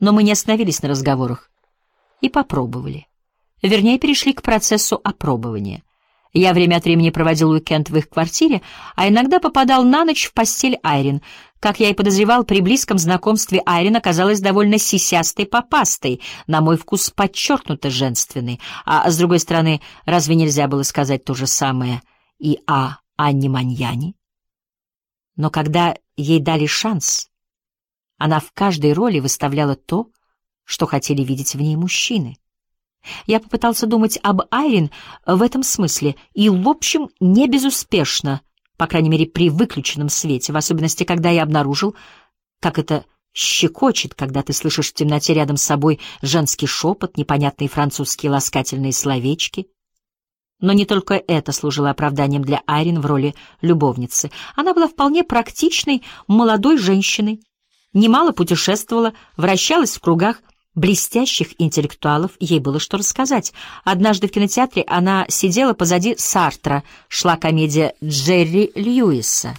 Но мы не остановились на разговорах и попробовали. Вернее, перешли к процессу опробования. Я время от времени проводил уикенд в их квартире, а иногда попадал на ночь в постель Айрин. Как я и подозревал, при близком знакомстве Айрин оказалась довольно сисястой попастой, на мой вкус подчеркнуто женственной. А с другой стороны, разве нельзя было сказать то же самое и о Анне Маньяне? Но когда ей дали шанс, она в каждой роли выставляла то, что хотели видеть в ней мужчины. Я попытался думать об Айрин в этом смысле, и, в общем, не безуспешно, по крайней мере, при выключенном свете, в особенности, когда я обнаружил, как это щекочет, когда ты слышишь в темноте рядом с собой женский шепот, непонятные французские ласкательные словечки. Но не только это служило оправданием для Айрин в роли любовницы. Она была вполне практичной молодой женщиной, немало путешествовала, вращалась в кругах блестящих интеллектуалов, ей было что рассказать. Однажды в кинотеатре она сидела позади Сартра, шла комедия Джерри Льюиса.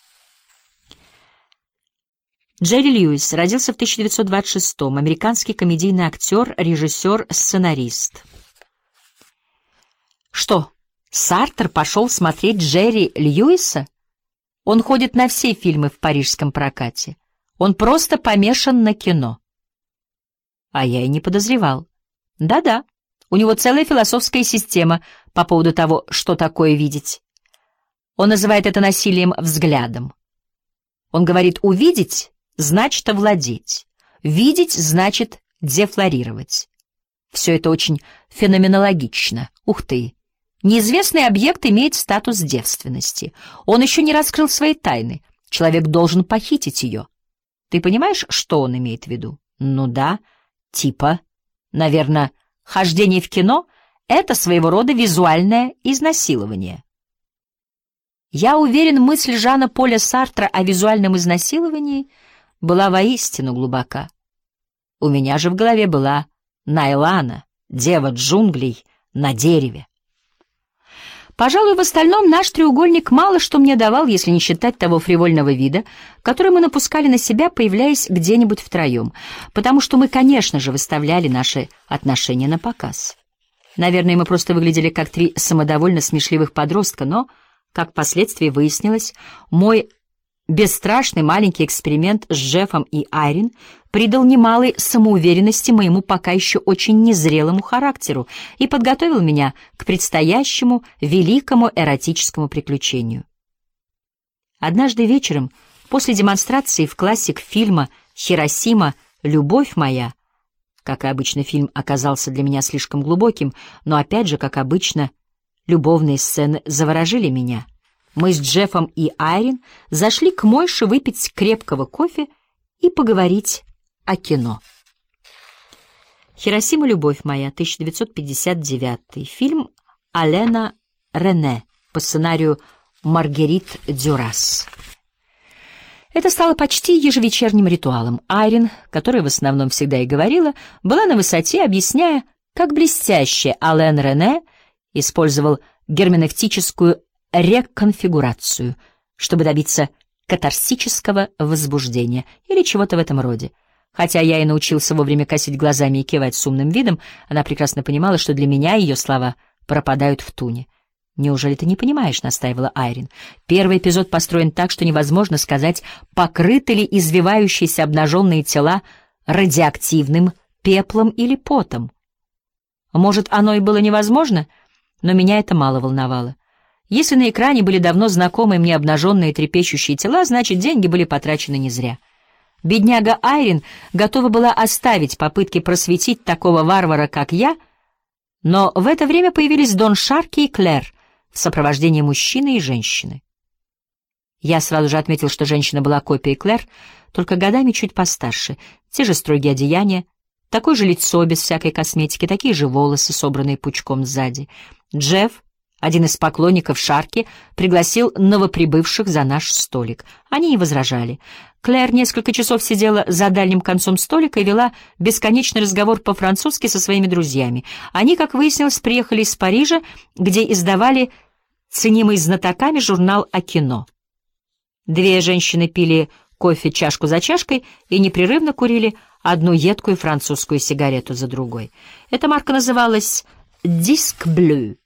Джерри Льюис родился в 1926-м, американский комедийный актер, режиссер, сценарист. Что, Сартр пошел смотреть Джерри Льюиса? Он ходит на все фильмы в парижском прокате. Он просто помешан на кино. А я и не подозревал. Да-да, у него целая философская система по поводу того, что такое видеть. Он называет это насилием взглядом. Он говорит, увидеть значит овладеть, видеть значит дефлорировать. Все это очень феноменологично. Ух ты! Неизвестный объект имеет статус девственности. Он еще не раскрыл своей тайны. Человек должен похитить ее. Ты понимаешь, что он имеет в виду? Ну да. Типа, наверное, хождение в кино — это своего рода визуальное изнасилование. Я уверен, мысль Жана-Поля Сартра о визуальном изнасиловании была воистину глубока. У меня же в голове была Найлана, дева джунглей на дереве. Пожалуй, в остальном наш треугольник мало что мне давал, если не считать того фривольного вида, который мы напускали на себя, появляясь где-нибудь втроем, потому что мы, конечно же, выставляли наши отношения на показ. Наверное, мы просто выглядели как три самодовольно смешливых подростка, но, как впоследствии выяснилось, мой бесстрашный маленький эксперимент с Джеффом и Айрин придал немалой самоуверенности моему пока еще очень незрелому характеру и подготовил меня к предстоящему великому эротическому приключению. Однажды вечером, после демонстрации в классик фильма «Хиросима. Любовь моя», как и обычно, фильм оказался для меня слишком глубоким, но опять же, как обычно, любовные сцены заворожили меня. Мы с Джеффом и Айрин зашли к Мойше выпить крепкого кофе и поговорить о кино. «Хиросима. Любовь моя», 1959. Фильм Алена Рене по сценарию Маргерит Дюрас. Это стало почти ежевечерним ритуалом. Айрин, которая в основном всегда и говорила, была на высоте, объясняя, как блестяще Ален Рене использовал герменевтическую реконфигурацию, чтобы добиться катарсического возбуждения или чего-то в этом роде. Хотя я и научился вовремя косить глазами и кивать с умным видом, она прекрасно понимала, что для меня ее слова пропадают в туне. «Неужели ты не понимаешь?» — настаивала Айрин. «Первый эпизод построен так, что невозможно сказать, покрыты ли извивающиеся обнаженные тела радиоактивным пеплом или потом. Может, оно и было невозможно, но меня это мало волновало. Если на экране были давно знакомые мне обнаженные трепещущие тела, значит, деньги были потрачены не зря. Бедняга Айрин готова была оставить попытки просветить такого варвара, как я, но в это время появились Дон Шарки и Клэр в сопровождении мужчины и женщины. Я сразу же отметил, что женщина была копией Клэр, только годами чуть постарше, те же строгие одеяния, такое же лицо без всякой косметики, такие же волосы, собранные пучком сзади. Джефф, один из поклонников Шарки, пригласил новоприбывших за наш столик. Они не возражали. Клэр несколько часов сидела за дальним концом столика и вела бесконечный разговор по-французски со своими друзьями. Они, как выяснилось, приехали из Парижа, где издавали ценимый знатоками журнал о кино. Две женщины пили кофе чашку за чашкой и непрерывно курили одну едкую французскую сигарету за другой. Эта марка называлась «Диск Блю».